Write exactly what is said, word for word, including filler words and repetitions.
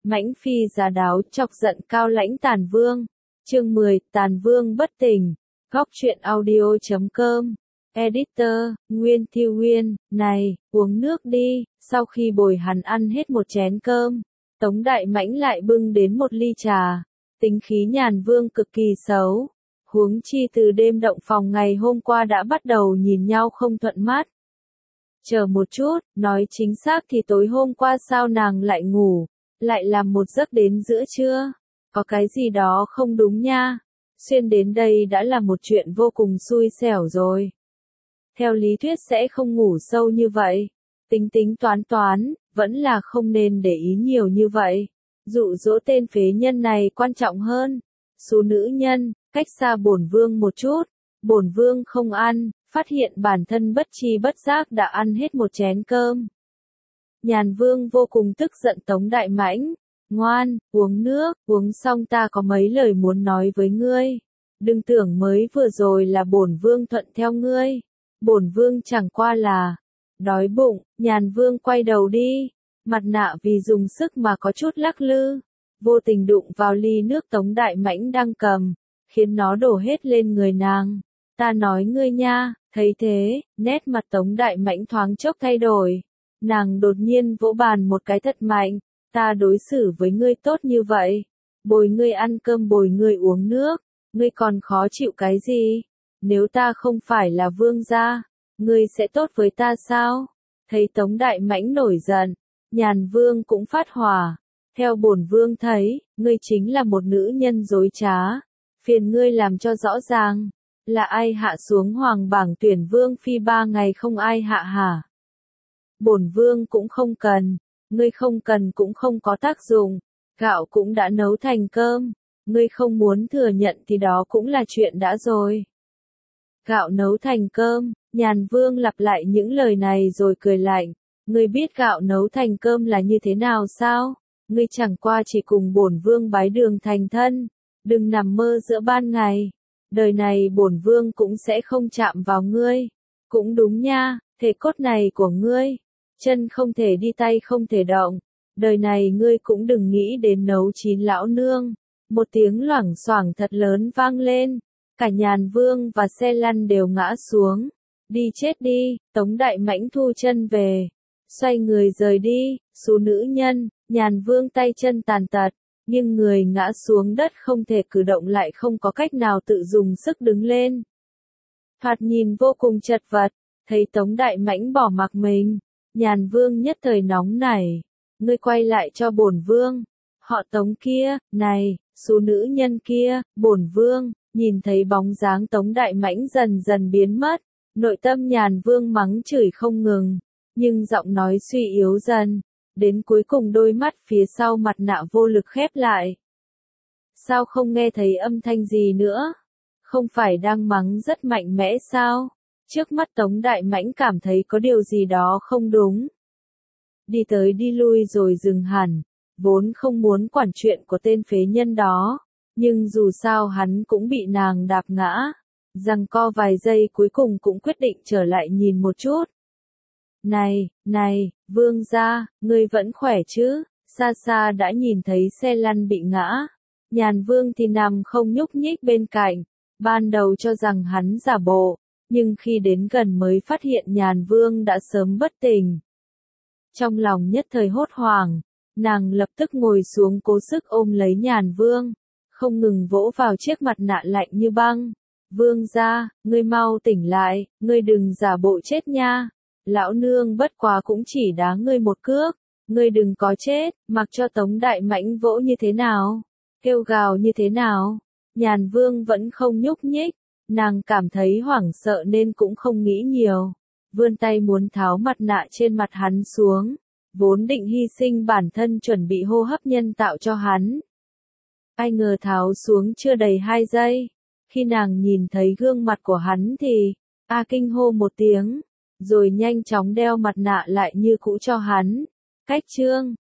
Mãnh phi giá đáo chọc giận Cao Lãnh Tàn Vương. Chương mười, Tàn Vương bất tỉnh. Góc truyện audio chấm com. Editor, Nguyên Thiêu Nguyên, này, uống nước đi. Sau khi bồi hắn ăn hết một chén cơm, Tống Đại Mãnh lại bưng đến một ly trà. Tính khí Nhàn Vương cực kỳ xấu. Huống chi từ đêm động phòng ngày hôm qua đã bắt đầu nhìn nhau không thuận mắt. Chờ một chút, nói chính xác thì tối hôm qua sao nàng lại ngủ, lại làm một giấc đến giữa trưa. Có cái gì đó không đúng nha. Xuyên đến đây đã là một chuyện vô cùng xui xẻo rồi. Theo lý thuyết sẽ không ngủ sâu như vậy. Tính tính toán toán, vẫn là không nên để ý nhiều như vậy. Dụ dỗ tên phế nhân này quan trọng hơn. Số nữ nhân, cách xa bổn vương một chút. Bổn vương không ăn, phát hiện bản thân bất tri bất giác đã ăn hết một chén cơm. Nhàn Vương vô cùng tức giận Tống Đại Mãnh. Ngoan, uống nước, uống xong ta có mấy lời muốn nói với ngươi. Đừng tưởng mới vừa rồi là bổn vương thuận theo ngươi. Bổn vương chẳng qua là đói bụng. Nhàn Vương quay đầu đi. Mặt nạ vì dùng sức mà có chút lắc lư. Vô tình đụng vào ly nước Tống Đại Mãnh đang cầm, khiến nó đổ hết lên người nàng. Ta nói ngươi nha. Thấy thế, nét mặt Tống Đại Mãnh thoáng chốc thay đổi. Nàng đột nhiên vỗ bàn một cái thật mạnh. Ta đối xử với ngươi tốt như vậy. Bồi ngươi ăn cơm bồi ngươi uống nước. Ngươi còn khó chịu cái gì? Nếu ta không phải là vương gia, ngươi sẽ tốt với ta sao? Thấy Tống Đại Mãnh nổi giận, Nhàn Vương cũng phát hỏa. Theo bổn vương thấy, ngươi chính là một nữ nhân dối trá. Phiền ngươi làm cho rõ ràng. Là ai hạ xuống hoàng bảng tuyển vương phi ba ngày không ai hạ hả? Bổn vương cũng không cần. Ngươi không cần cũng không có tác dụng. Gạo cũng đã nấu thành cơm. Ngươi không muốn thừa nhận thì đó cũng là chuyện đã rồi. Gạo nấu thành cơm. Nhàn Vương lặp lại những lời này rồi cười lạnh. Ngươi biết gạo nấu thành cơm là như thế nào sao? Ngươi chẳng qua chỉ cùng bổn vương bái đường thành thân. Đừng nằm mơ giữa ban ngày. Đời này bổn vương cũng sẽ không chạm vào ngươi. Cũng đúng nha, thể cốt này của ngươi. Chân không thể đi tay không thể động. Đời này ngươi cũng đừng nghĩ đến nấu chín lão nương. Một tiếng loảng xoảng thật lớn vang lên. Cả Nhàn Vương và xe lăn đều ngã xuống. Đi chết đi, Tống Đại Mãnh thu chân về. Xoay người rời đi, số nữ nhân, Nhàn Vương tay chân tàn tật. Nhưng người ngã xuống đất không thể cử động lại không có cách nào tự dùng sức đứng lên. Thoạt nhìn vô cùng chật vật, thấy Tống Đại Mãnh bỏ mặc mình. Nhàn Vương nhất thời nóng nảy. Ngươi quay lại cho bổn vương. Họ Tống kia, này, số nữ nhân kia, bổn vương, nhìn thấy bóng dáng Tống Đại Mãnh dần dần biến mất. Nội tâm Nhàn Vương mắng chửi không ngừng. Nhưng giọng nói suy yếu dần. Đến cuối cùng đôi mắt phía sau mặt nạ vô lực khép lại. Sao không nghe thấy âm thanh gì nữa? Không phải đang mắng rất mạnh mẽ sao? Trước mắt Tống Đại Mãnh cảm thấy có điều gì đó không đúng. Đi tới đi lui rồi dừng hẳn. Vốn không muốn quản chuyện của tên phế nhân đó. Nhưng dù sao hắn cũng bị nàng đạp ngã. Giằng co vài giây cuối cùng cũng quyết định trở lại nhìn một chút. Này, này, vương gia, ngươi vẫn khỏe chứ? Xa xa đã nhìn thấy xe lăn bị ngã. Nhàn Vương thì nằm không nhúc nhích bên cạnh. Ban đầu cho rằng hắn giả bộ. Nhưng khi đến gần mới phát hiện Nhàn Vương đã sớm bất tỉnh. Trong lòng nhất thời hốt hoảng. Nàng lập tức ngồi xuống cố sức ôm lấy Nhàn Vương. Không ngừng vỗ vào chiếc mặt nạ lạnh như băng. Vương gia, ngươi mau tỉnh lại, ngươi đừng giả bộ chết nha. Lão nương bất quá cũng chỉ đá ngươi một cước. Ngươi đừng có chết, mặc cho Tống Đại Mãnh vỗ như thế nào. Kêu gào như thế nào. Nhàn Vương vẫn không nhúc nhích. Nàng cảm thấy hoảng sợ nên cũng không nghĩ nhiều. Vươn tay muốn tháo mặt nạ trên mặt hắn xuống. Vốn định hy sinh bản thân chuẩn bị hô hấp nhân tạo cho hắn. Ai ngờ tháo xuống chưa đầy hai giây. Khi nàng nhìn thấy gương mặt của hắn thì, a kinh hô một tiếng. Rồi nhanh chóng đeo mặt nạ lại như cũ cho hắn. Cách chương,